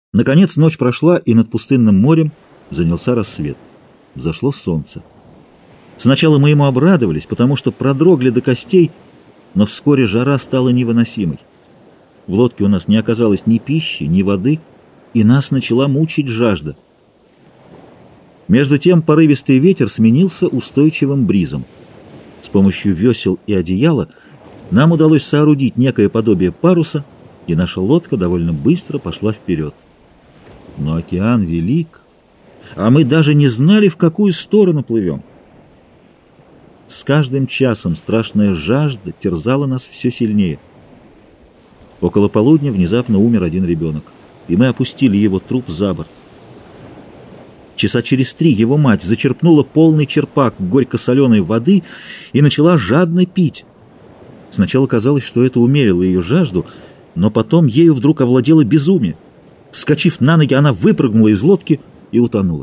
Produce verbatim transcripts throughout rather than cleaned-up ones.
Наконец ночь прошла, и над пустынным морем занялся рассвет. Взошло солнце. Сначала мы ему обрадовались, потому что продрогли до костей, но вскоре жара стала невыносимой. В лодке у нас не оказалось ни пищи, ни воды, и нас начала мучить жажда. Между тем порывистый ветер сменился устойчивым бризом. С помощью весел и одеяла нам удалось соорудить некое подобие паруса, и наша лодка довольно быстро пошла вперед. Но океан велик, а мы даже не знали, в какую сторону плывем. С каждым часом страшная жажда терзала нас все сильнее. Около полудня внезапно умер один ребенок, и мы опустили его труп за борт. Часа через три его мать зачерпнула полный черпак горько-соленой воды и начала жадно пить. Сначала казалось, что это умерило ее жажду, но потом ею вдруг овладело безумие. Вскочив на ноги, она выпрыгнула из лодки и утонула.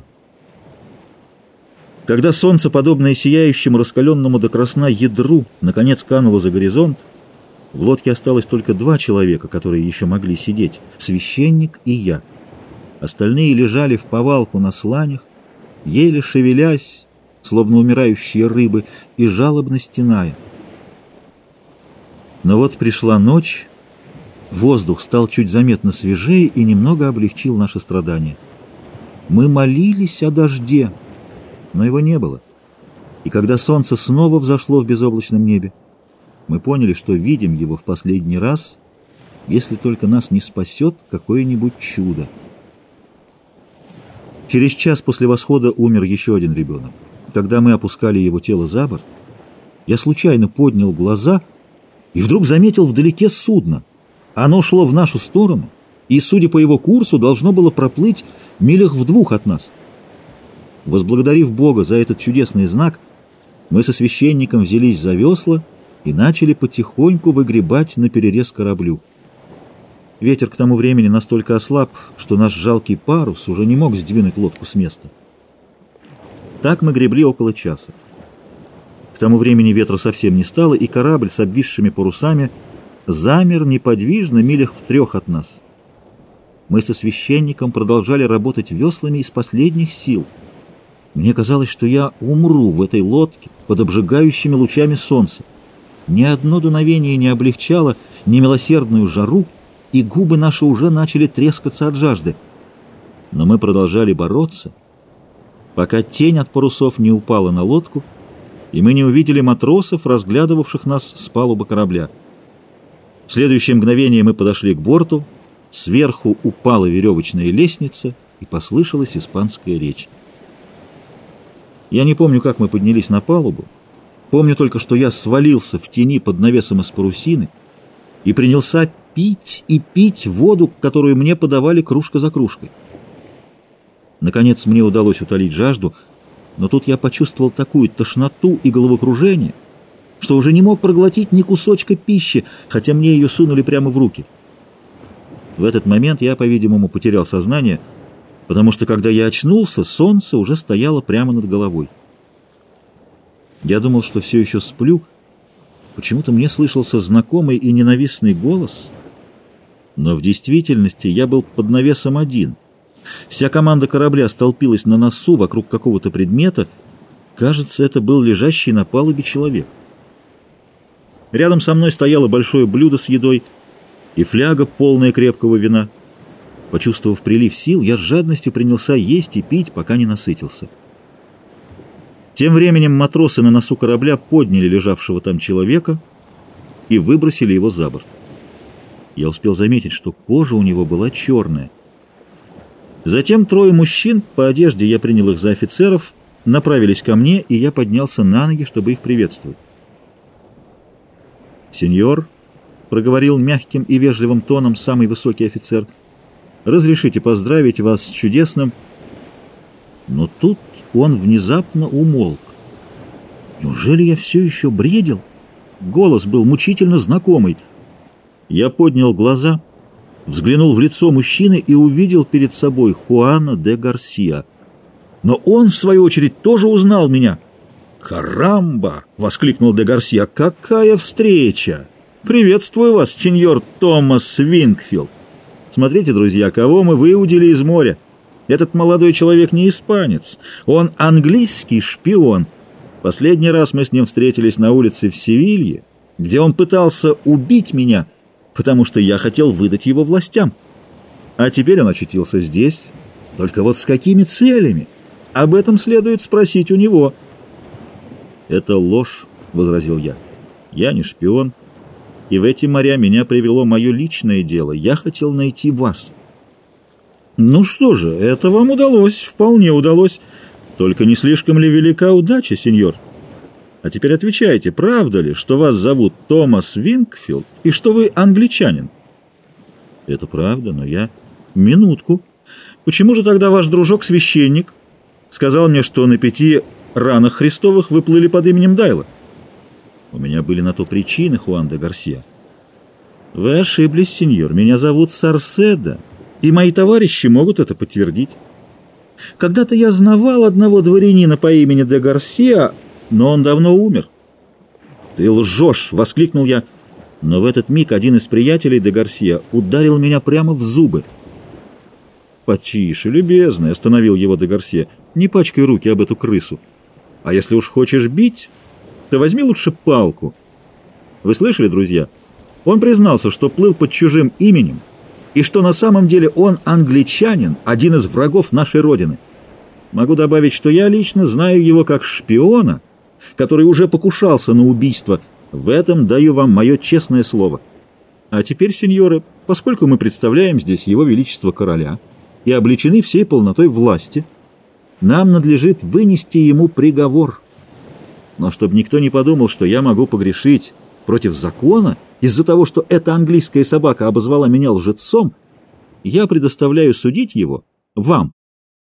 Когда солнце, подобное сияющему раскаленному до красна ядру, наконец кануло за горизонт, в лодке осталось только два человека, которые еще могли сидеть — священник и я. Остальные лежали в повалку на сланях, еле шевелясь, словно умирающие рыбы, и жалобно стеная. Но вот пришла ночь, воздух стал чуть заметно свежее и немного облегчил наши страдания. Мы молились о дожде, но его не было. И когда солнце снова взошло в безоблачном небе, мы поняли, что видим его в последний раз, если только нас не спасет какое-нибудь чудо. Через час после восхода умер еще один ребенок. Когда мы опускали его тело за борт, я случайно поднял глаза и вдруг заметил вдалеке судно. Оно шло в нашу сторону, и, судя по его курсу, должно было проплыть милях в двух от нас. Возблагодарив Бога за этот чудесный знак, мы со священником взялись за весла и начали потихоньку выгребать на перерез кораблю. Ветер к тому времени настолько ослаб, что наш жалкий парус уже не мог сдвинуть лодку с места. Так мы гребли около часа. К тому времени ветра совсем не стало, и корабль с обвисшими парусами замер неподвижно милях в трех от нас. Мы со священником продолжали работать веслами из последних сил. Мне казалось, что я умру в этой лодке под обжигающими лучами солнца. Ни одно дуновение не облегчало немилосердную жару, и губы наши уже начали трескаться от жажды. Но мы продолжали бороться, пока тень от парусов не упала на лодку, и мы не увидели матросов, разглядывавших нас с палубы корабля. В следующее мгновение мы подошли к борту, сверху упала веревочная лестница, и послышалась испанская речь. Я не помню, как мы поднялись на палубу, помню только, что я свалился в тени под навесом из парусины и принялся пить и пить воду, которую мне подавали кружка за кружкой. Наконец мне удалось утолить жажду, но тут я почувствовал такую тошноту и головокружение, что уже не мог проглотить ни кусочка пищи, хотя мне ее сунули прямо в руки. В этот момент я, по-видимому, потерял сознание, потому что, когда я очнулся, солнце уже стояло прямо над головой. Я думал, что все еще сплю. Почему-то мне слышался знакомый и ненавистный голос, но в действительности я был под навесом один. Вся команда корабля столпилась на носу вокруг какого-то предмета. Кажется, это был лежащий на палубе человек. Рядом со мной стояло большое блюдо с едой и фляга, полная крепкого вина. Почувствовав прилив сил, я с жадностью принялся есть и пить, пока не насытился. Тем временем матросы на носу корабля подняли лежавшего там человека и выбросили его за борт. Я успел заметить, что кожа у него была черная. Затем трое мужчин, по одежде я принял их за офицеров, направились ко мне, и я поднялся на ноги, чтобы их приветствовать. «Сеньор», — проговорил мягким и вежливым тоном самый высокий офицер, — «разрешите поздравить вас с чудесным...» Но тут он внезапно умолк. Неужели я все еще бредил? Голос был мучительно знакомый. Я поднял глаза, взглянул в лицо мужчины и увидел перед собой Хуана де Гарсиа. Но он, в свою очередь, тоже узнал меня. «Карамба!» — воскликнул де Гарсиа. «Какая встреча! Приветствую вас, сеньор Томас Вингфилд! Смотрите, друзья, кого мы выудили из моря. Этот молодой человек не испанец, он английский шпион. Последний раз мы с ним встретились на улице в Севилье, где он пытался убить меня, потому что я хотел выдать его властям. А теперь он очутился здесь. Только вот с какими целями? Об этом следует спросить у него. «Это ложь», — возразил я. «Я не шпион, и в эти моря меня привело мое личное дело. Я хотел найти вас». «Ну что же, это вам удалось, вполне удалось. Только не слишком ли велика удача, сеньор? А теперь отвечайте, правда ли, что вас зовут Томас Вингфилд и что вы англичанин?» «Это правда, но я...» «Минутку. Почему же тогда ваш дружок-священник сказал мне, что на пяти ранах Христовых вы плыли под именем Дайла?» «У меня были на то причины, Хуан де Гарсия». «Вы ошиблись, сеньор. Меня зовут Сарседа, и мои товарищи могут это подтвердить. Когда-то я знавал одного дворянина по имени де Гарсия, но он давно умер». «Ты лжешь!» — воскликнул я. Но в этот миг один из приятелей де Гарсия ударил меня прямо в зубы. «Потише, любезный!» — остановил его де Гарсия. «Не пачкай руки об эту крысу. А если уж хочешь бить, то возьми лучше палку». Вы слышали, друзья? Он признался, что плыл под чужим именем, и что на самом деле он англичанин, один из врагов нашей Родины. Могу добавить, что я лично знаю его как шпиона, который уже покушался на убийство. В этом даю вам мое честное слово. А теперь, сеньоры, поскольку мы представляем здесь его величество короля и облечены всей полнотой власти, нам надлежит вынести ему приговор. Но чтобы никто не подумал, что я могу погрешить против закона из-за того, что эта английская собака обозвала меня лжецом, я предоставляю судить его вам.